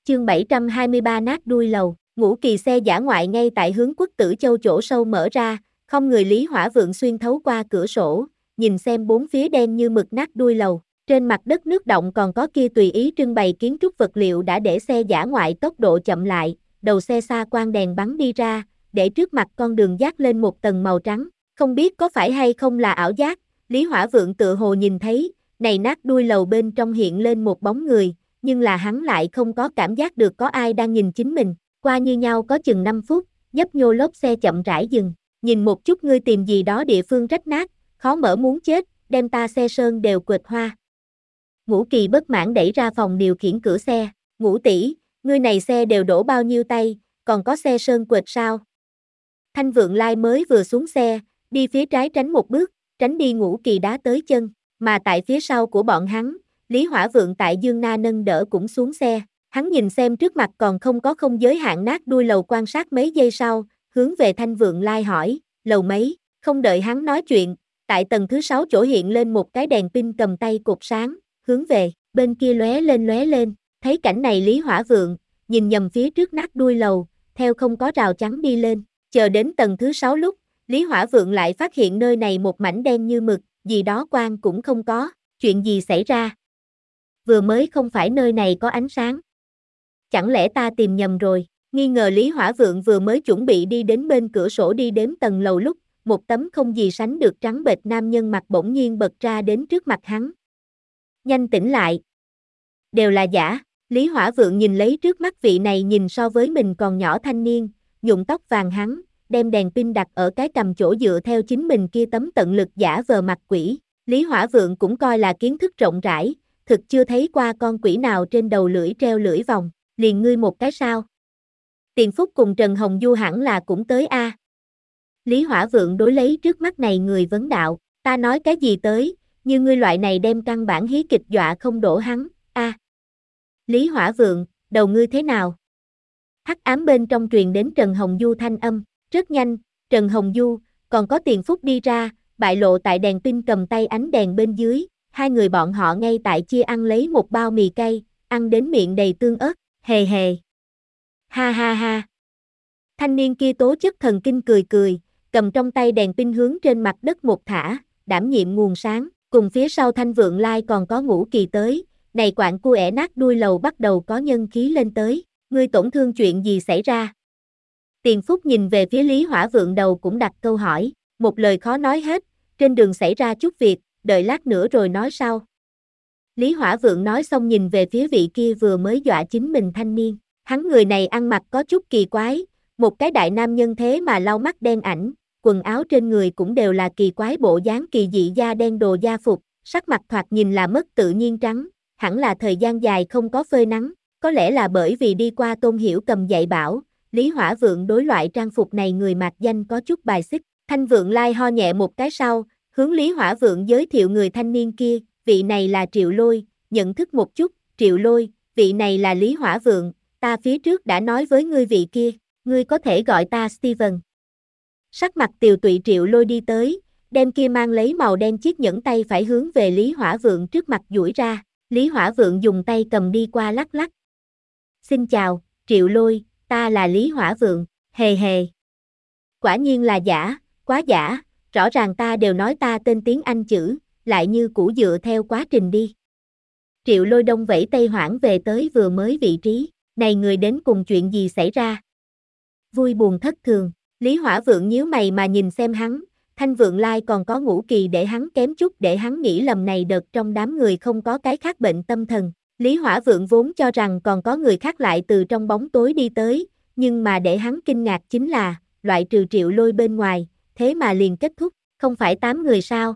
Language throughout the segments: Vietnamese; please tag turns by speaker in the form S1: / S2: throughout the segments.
S1: Chương 723 nát đuôi lầu, Ngũ Kỳ xe dã ngoại ngay tại hướng Quốc Tử Châu chỗ sâu mở ra, không người Lý Hỏa Vượng xuyên thấu qua cửa sổ, nhìn xem bốn phía đen như mực nát đuôi lầu. Trên mặt đất nước động còn có kia tùy ý trưng bày kiến trúc vật liệu đã để xe dã ngoại tốc độ chậm lại, đầu xe xa quang đèn bắn đi ra, để trước mặt con đường dát lên một tầng màu trắng. Không biết có phải hay không là ảo giác, Lý Hỏa Vượng tựa hồ nhìn thấy, này nát đuôi lầu bên trong hiện lên một bóng người, nhưng là hắn lại không có cảm giác được có ai đang nhìn chính mình. Qua như nhau có chừng 5 phút, nhấp nhô lốp xe chậm rãi dừng, nhìn một chút ngươi tìm gì đó địa phương rách nát, khó mở muốn chết, đem ta xe sơn đều quệt hoa. Ngũ Kỳ bất mãn đẩy ra phòng điều khiển cửa xe, Ngũ tỷ, ngươi này xe đều đổ bao nhiêu tay, còn có xe sơn quệt sao? Thanh Vượng Lai mới vừa xuống xe, đi phía trái tránh một bước, tránh đi Ngũ Kỳ đá tới chân, mà tại phía sau của bọn hắn, Lý Hỏa Vượng tại Dương Na nâng đỡ cũng xuống xe, hắn nhìn xem trước mặt còn không giới hạn nát đuôi lầu quan sát mấy giây sau, hướng về Thanh Vượng Lai hỏi, lầu mấy, không đợi hắn nói chuyện, tại tầng thứ 6 chỗ hiện lên một cái đèn pin cầm tay cột sáng, hướng về, bên kia lóe lên, thấy cảnh này Lý Hỏa Vượng, nhìn nhầm phía trước nát đuôi lầu, theo không có rào chắn đi lên, chờ đến tầng thứ 6 lúc, Lý Hỏa Vượng lại phát hiện nơi này một mảnh đen như mực, gì đó quang cũng không có, chuyện gì xảy ra? Vừa mới không phải nơi này có ánh sáng. Chẳng lẽ ta tìm nhầm rồi, nghi ngờ Lý Hỏa Vượng vừa mới chuẩn bị đi đến bên cửa sổ đi đếm tầng lầu lúc, một tấm không gì sánh được trắng bệch nam nhân mặt bỗng nhiên bật ra đến trước mặt hắn. Nhanh tỉnh lại. Đều là giả, Lý Hỏa Vượng nhìn lấy trước mắt vị này nhìn so với mình còn nhỏ thanh niên, nhuộm tóc vàng hắn, đem đèn pin đặt ở cái cầm chỗ dựa theo chính mình kia tấm tận lực giả vờ mặt quỷ. Lý Hỏa Vượng cũng coi là kiến thức rộng rãi, thực chưa thấy qua con quỷ nào trên đầu lưỡi treo lưỡi vòng, liền ngươi một cái sao. Tiền Phúc cùng Trần Hồng Du hẳn là cũng tới a. Lý Hỏa Vượng đối lấy trước mắt này người vấn đạo, ta nói cái gì tới, như ngươi loại này đem căn bản hí kịch dọa không đổ hắn, a. Lý Hỏa Vượng, đầu ngươi thế nào? Hắc ám bên trong truyền đến Trần Hồng Du thanh âm, rất nhanh, Trần Hồng Du, còn có Tiền Phúc đi ra, bại lộ tại đèn pin cầm tay ánh đèn bên dưới, hai người bọn họ ngay tại chia ăn lấy một bao mì cay, ăn đến miệng đầy tương ớt, hề hề. Ha ha ha. Thanh niên kia tố chất thần kinh cười, cầm trong tay đèn pin hướng trên mặt đất một thả, đảm nhiệm nguồn sáng, cùng phía sau Thanh Vượng Lai còn có Ngũ Kỳ tới, này quạng cua ẻ nát đuôi lầu bắt đầu có nhân khí lên tới, ngươi tổn thương chuyện gì xảy ra? Tiền Phúc nhìn về phía Lý Hỏa Vượng đầu cũng đặt câu hỏi, một lời khó nói hết, trên đường xảy ra chút việc, đợi lát nữa rồi nói sau. Lý Hỏa Vượng nói xong nhìn về phía vị kia vừa mới dọa chính mình thanh niên, hắn người này ăn mặc có chút kỳ quái, một cái đại nam nhân thế mà lau mắt đen ảnh, quần áo trên người cũng đều là kỳ quái bộ dáng kỳ dị da đen đồ da phục, sắc mặt thoạt nhìn là mất tự nhiên trắng, hẳn là thời gian dài không có phơi nắng, có lẽ là bởi vì đi qua Tôn Hiểu Cầm dạy bảo, Lý Hỏa Vượng đối loại trang phục này người mạc danh có chút bài xích. Thanh Vượng Lai ho nhẹ một cái sau, hướng Lý Hỏa Vượng giới thiệu người thanh niên kia, vị này là Triệu Lôi, nhận thức một chút, Triệu Lôi, vị này là Lý Hỏa Vượng, ta phía trước đã nói với ngươi vị kia, ngươi có thể gọi ta Steven. Sắc mặt tiều tụy Triệu Lôi đi tới, đem kia mang lấy màu đen chiếc nhẫn tay phải hướng về Lý Hỏa Vượng trước mặt duỗi ra, Lý Hỏa Vượng dùng tay cầm đi qua lắc lắc. Xin chào, Triệu Lôi, ta là Lý Hỏa Vượng, hề hề. Quả nhiên là giả, quá giả, rõ ràng ta đều nói ta tên tiếng Anh chữ, lại như cũ dựa theo quá trình đi. Triệu Lôi đông vẫy tay hoãn về tới vừa mới vị trí, này người đến cùng chuyện gì xảy ra? Vui buồn thất thường, Lý Hỏa Vượng nhíu mày mà nhìn xem hắn, Thanh Vượng Lai còn có Ngũ Kỳ để hắn kém chút để hắn nghĩ lầm này đợt trong đám người không có cái khác bệnh tâm thần. Lý Hỏa Vượng vốn cho rằng còn có người khác lại từ trong bóng tối đi tới, nhưng mà để hắn kinh ngạc chính là, loại trừ Triệu Lôi bên ngoài, thế mà liền kết thúc, không phải 8 người sao?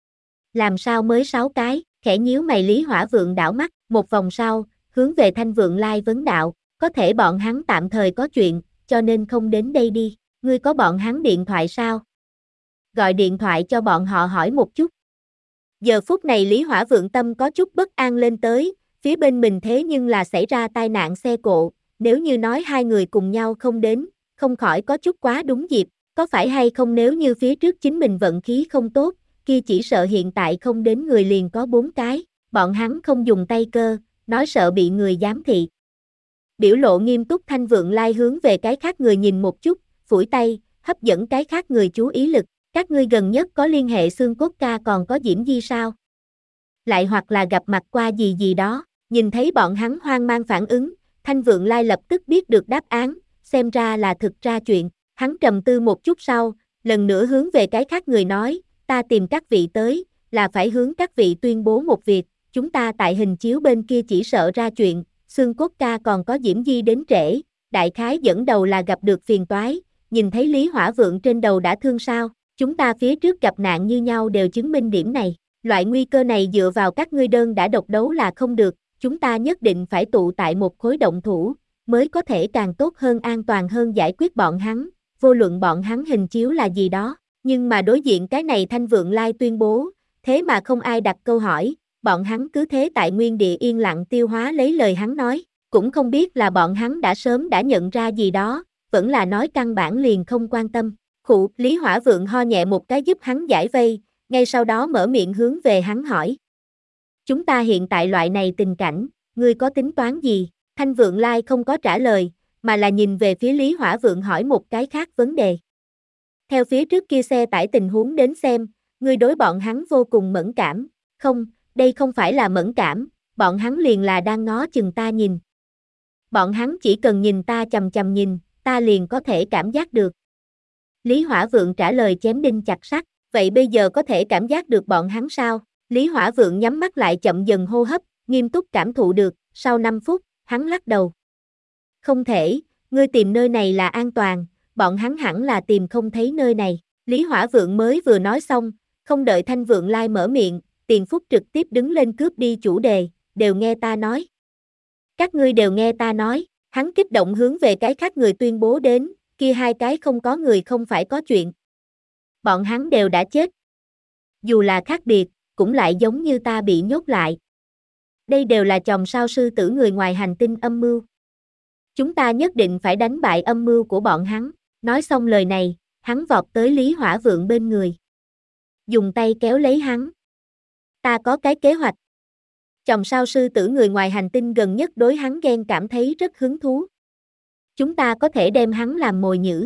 S1: Làm sao mới 6 cái, khẽ nhíu mày Lý Hỏa Vượng đảo mắt, một vòng sau, hướng về Thanh Vượng Lai vấn đạo, có thể bọn hắn tạm thời có chuyện, cho nên không đến đây đi, ngươi có bọn hắn điện thoại sao? Gọi điện thoại cho bọn họ hỏi một chút. Giờ phút này Lý Hỏa Vượng tâm có chút bất an lên tới, phía bên mình thế nhưng là xảy ra tai nạn xe cộ, nếu như nói hai người cùng nhau không đến, không khỏi có chút quá đúng dịp, có phải hay không nếu như phía trước chính mình vận khí không tốt, kia chỉ sợ hiện tại không đến người liền có 4 cái, bọn hắn không dùng tay cơ, nói sợ bị người giám thị. Biểu lộ nghiêm túc Thanh Vượng Lai hướng về cái khác người nhìn một chút, phủi tay, hấp dẫn cái khác người chú ý lực. Các ngươi gần nhất có liên hệ xương cốt ca còn có Diễm Di sao? Lại hoặc là gặp mặt qua gì gì đó, nhìn thấy bọn hắn hoang mang phản ứng, Thanh Vượng Lai lập tức biết được đáp án, xem ra là thực ra chuyện. Hắn trầm tư một chút sau, lần nữa hướng về cái khác người nói, ta tìm các vị tới, là phải hướng các vị tuyên bố một việc, chúng ta tại hình chiếu bên kia chỉ sợ ra chuyện, xương cốt ca còn có Diễm Di đến trễ, đại khái dẫn đầu là gặp được phiền toái, nhìn thấy Lý Hỏa Vượng trên đầu đã thương sao, chúng ta phía trước gặp nạn như nhau đều chứng minh điểm này, loại nguy cơ này dựa vào các ngươi đơn đã độc đấu là không được, chúng ta nhất định phải tụ tại một khối động thủ, mới có thể càng tốt hơn an toàn hơn giải quyết bọn hắn, vô luận bọn hắn hình chiếu là gì đó, nhưng mà đối diện cái này Thanh Vượng Lai tuyên bố, thế mà không ai đặt câu hỏi, bọn hắn cứ thế tại nguyên địa yên lặng tiêu hóa lấy lời hắn nói, cũng không biết là bọn hắn đã sớm đã nhận ra gì đó, vẫn là nói căn bản liền không quan tâm. Khụ, Lý Hỏa Vượng ho nhẹ một cái giúp hắn giải vây, ngay sau đó mở miệng hướng về hắn hỏi. Chúng ta hiện tại loại này tình cảnh, ngươi có tính toán gì? Thanh Vượng Lai không có trả lời, mà là nhìn về phía Lý Hỏa Vượng hỏi một cái khác vấn đề. Theo phía trước kia xe tải tình huống đến xem, ngươi đối bọn hắn vô cùng mẫn cảm, không, đây không phải là mẫn cảm, bọn hắn liền là đang ngó chừng ta nhìn. Bọn hắn chỉ cần nhìn ta chằm chằm nhìn, ta liền có thể cảm giác được. Lý Hỏa Vượng trả lời chém đinh chặt sắt, vậy bây giờ có thể cảm giác được bọn hắn sao? Lý Hỏa Vượng nhắm mắt lại chậm dần hô hấp, nghiêm túc cảm thụ được, sau 5 phút, hắn lắc đầu. Không thể, ngươi tìm nơi này là an toàn, bọn hắn hẳn là tìm không thấy nơi này. Lý Hỏa Vượng mới vừa nói xong, không đợi Thanh Vượng Lai mở miệng, Tiền Phúc trực tiếp đứng lên cướp đi chủ đề, đều nghe ta nói. Các ngươi đều nghe ta nói, hắn kích động hướng về cái khác người tuyên bố đến, kia hai cái không có người không phải có chuyện. Bọn hắn đều đã chết. Dù là khác biệt, cũng lại giống như ta bị nhốt lại. Đây đều là chòm sao sư tử người ngoài hành tinh âm mưu. Chúng ta nhất định phải đánh bại âm mưu của bọn hắn. Nói xong lời này, hắn vọt tới Lý Hỏa Vượng bên người. Dùng tay kéo lấy hắn. Ta có cái kế hoạch. Chòm sao sư tử người ngoài hành tinh gần nhất đối hắn ghen cảm thấy rất hứng thú. Chúng ta có thể đem hắn làm mồi nhử.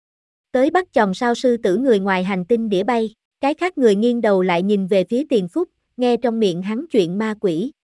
S1: Tới bắt chòm sao sư tử người ngoài hành tinh đĩa bay, cái khác người nghiêng đầu lại nhìn về phía Tiền Phúc, nghe trong miệng hắn chuyện ma quỷ,